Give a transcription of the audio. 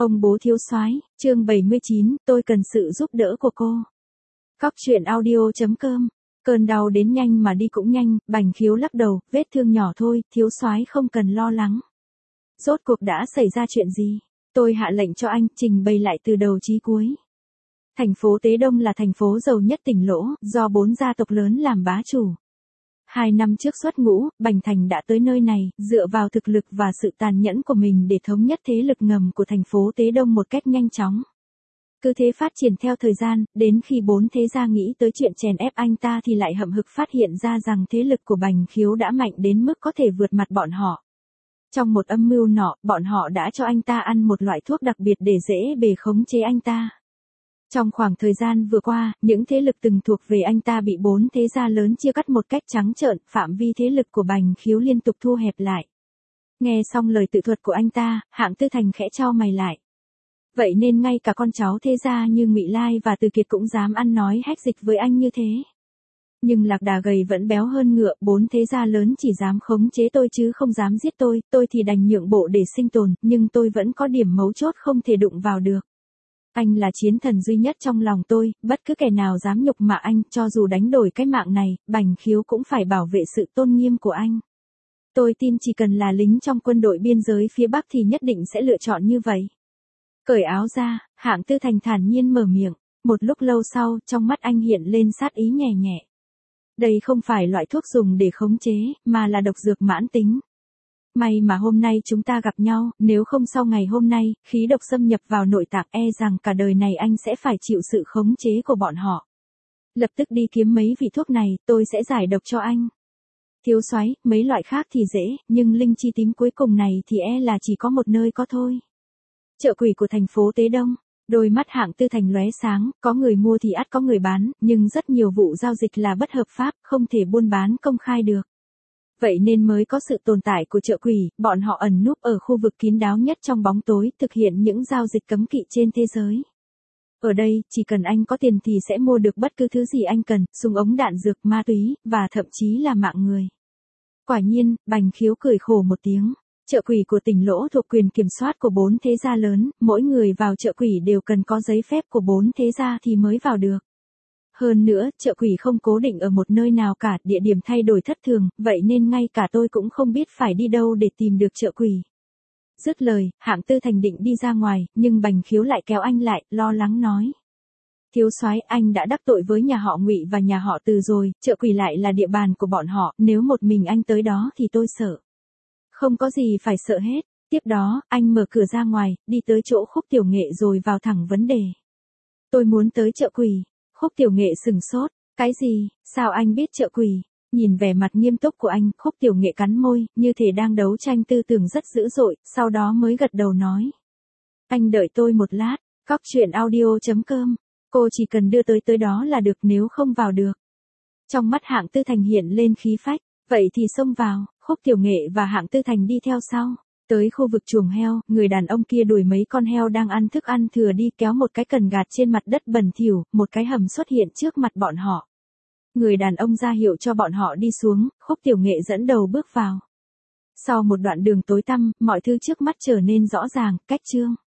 Ông bố thiếu soái, chương 79, tôi cần sự giúp đỡ của cô. Cóc truyện audio.com. Cơn đau đến nhanh mà đi cũng nhanh, Bành Khiếu lắc đầu, vết thương nhỏ thôi, thiếu soái không cần lo lắng. Rốt cuộc đã xảy ra chuyện gì? Tôi hạ lệnh cho anh trình bày lại từ đầu chí cuối. Thành phố Tế Đông là thành phố giàu nhất tỉnh Lỗ, do 4 gia tộc lớn làm bá chủ. 2 năm trước xuất ngũ, Bành Thành đã tới nơi này, dựa vào thực lực và sự tàn nhẫn của mình để thống nhất thế lực ngầm của thành phố Tế Đông một cách nhanh chóng. Cứ thế phát triển theo thời gian, đến khi 4 thế gia nghĩ tới chuyện chèn ép anh ta thì lại hậm hực phát hiện ra rằng thế lực của Bành Khiếu đã mạnh đến mức có thể vượt mặt bọn họ. Trong một âm mưu nọ, bọn họ đã cho anh ta ăn một loại thuốc đặc biệt để dễ bề khống chế anh ta. Trong khoảng thời gian vừa qua, những thế lực từng thuộc về anh ta bị 4 thế gia lớn chia cắt một cách trắng trợn, phạm vi thế lực của Bành Khiếu liên tục thu hẹp lại. Nghe xong lời tự thuật của anh ta, Hạng Tư Thành khẽ chau mày lại. Vậy nên ngay cả con cháu thế gia như Ngụy Lai và Từ Kiệt cũng dám ăn nói hách dịch với anh như thế. Nhưng lạc đà gầy vẫn béo hơn ngựa, 4 thế gia lớn chỉ dám khống chế tôi chứ không dám giết tôi thì đành nhượng bộ để sinh tồn, nhưng tôi vẫn có điểm mấu chốt không thể đụng vào được. Anh là chiến thần duy nhất trong lòng tôi, bất cứ kẻ nào dám nhục mạ anh, cho dù đánh đổi cái mạng này, Bành Khiếu cũng phải bảo vệ sự tôn nghiêm của anh. Tôi tin chỉ cần là lính trong quân đội biên giới phía Bắc thì nhất định sẽ lựa chọn như vậy. Cởi áo ra, Hạng Tư Thành thản nhiên mở miệng, một lúc lâu sau, trong mắt anh hiện lên sát ý nhẹ nhẹ. Đây không phải loại thuốc dùng để khống chế, mà là độc dược mãn tính. May mà hôm nay chúng ta gặp nhau, nếu không sau ngày hôm nay, khí độc xâm nhập vào nội tạng rằng cả đời này anh sẽ phải chịu sự khống chế của bọn họ. Lập tức đi kiếm mấy vị thuốc này, tôi sẽ giải độc cho anh. Thiếu soái, mấy loại khác thì dễ, nhưng linh chi tím cuối cùng này thì là chỉ có một nơi có thôi. Chợ quỷ của thành phố Tế Đông. Đôi mắt Hạng Tư Thành lóe sáng, có người mua thì ắt có người bán, nhưng rất nhiều vụ giao dịch là bất hợp pháp, không thể buôn bán công khai được. Vậy nên mới có sự tồn tại của chợ quỷ, bọn họ ẩn núp ở khu vực kín đáo nhất trong bóng tối, thực hiện những giao dịch cấm kỵ trên thế giới. Ở đây, chỉ cần anh có tiền thì sẽ mua được bất cứ thứ gì anh cần, súng ống đạn dược, ma túy, và thậm chí là mạng người. Quả nhiên, Bành Khiếu cười khổ một tiếng. Chợ quỷ của tỉnh Lỗ thuộc quyền kiểm soát của 4 thế gia lớn, mỗi người vào chợ quỷ đều cần có giấy phép của 4 thế gia thì mới vào được. Hơn nữa, chợ quỷ không cố định ở một nơi nào cả, địa điểm thay đổi thất thường, vậy nên ngay cả tôi cũng không biết phải đi đâu để tìm được chợ quỷ. Dứt lời, Hạng Tư Thành định đi ra ngoài, nhưng Bành Khiếu lại kéo anh lại, lo lắng nói. Thiếu soái, anh đã đắc tội với nhà họ Ngụy và nhà họ Từ rồi, chợ quỷ lại là địa bàn của bọn họ, nếu một mình anh tới đó thì tôi sợ. Không có gì phải sợ hết. Tiếp đó, anh mở cửa ra ngoài, đi tới chỗ Khúc Tiểu Nghệ rồi vào thẳng vấn đề. Tôi muốn tới chợ quỷ. Khúc Tiểu Nghệ sừng sốt. Cái gì? Sao anh biết chợ quỷ? Nhìn vẻ mặt nghiêm túc của anh, Khúc Tiểu Nghệ cắn môi, như thể đang đấu tranh tư tưởng rất dữ dội, sau đó mới gật đầu nói. Anh đợi tôi một lát. Cóc truyện audio.com. Cô chỉ cần đưa tới đó là được, nếu không vào được. Trong mắt Hạng Tư Thành hiện lên khí phách. Vậy thì xông vào. Khúc Tiểu Nghệ và Hạng Tư Thành đi theo sau. Tới khu vực chuồng heo, người đàn ông kia đuổi mấy con heo đang ăn thức ăn thừa đi, kéo một cái cần gạt trên mặt đất bẩn thỉu, một cái hầm xuất hiện trước mặt bọn họ. Người đàn ông ra hiệu cho bọn họ đi xuống, Khúc Tiểu Nghệ dẫn đầu bước vào. Sau một đoạn đường tối tăm, mọi thứ trước mắt trở nên rõ ràng, cách chương.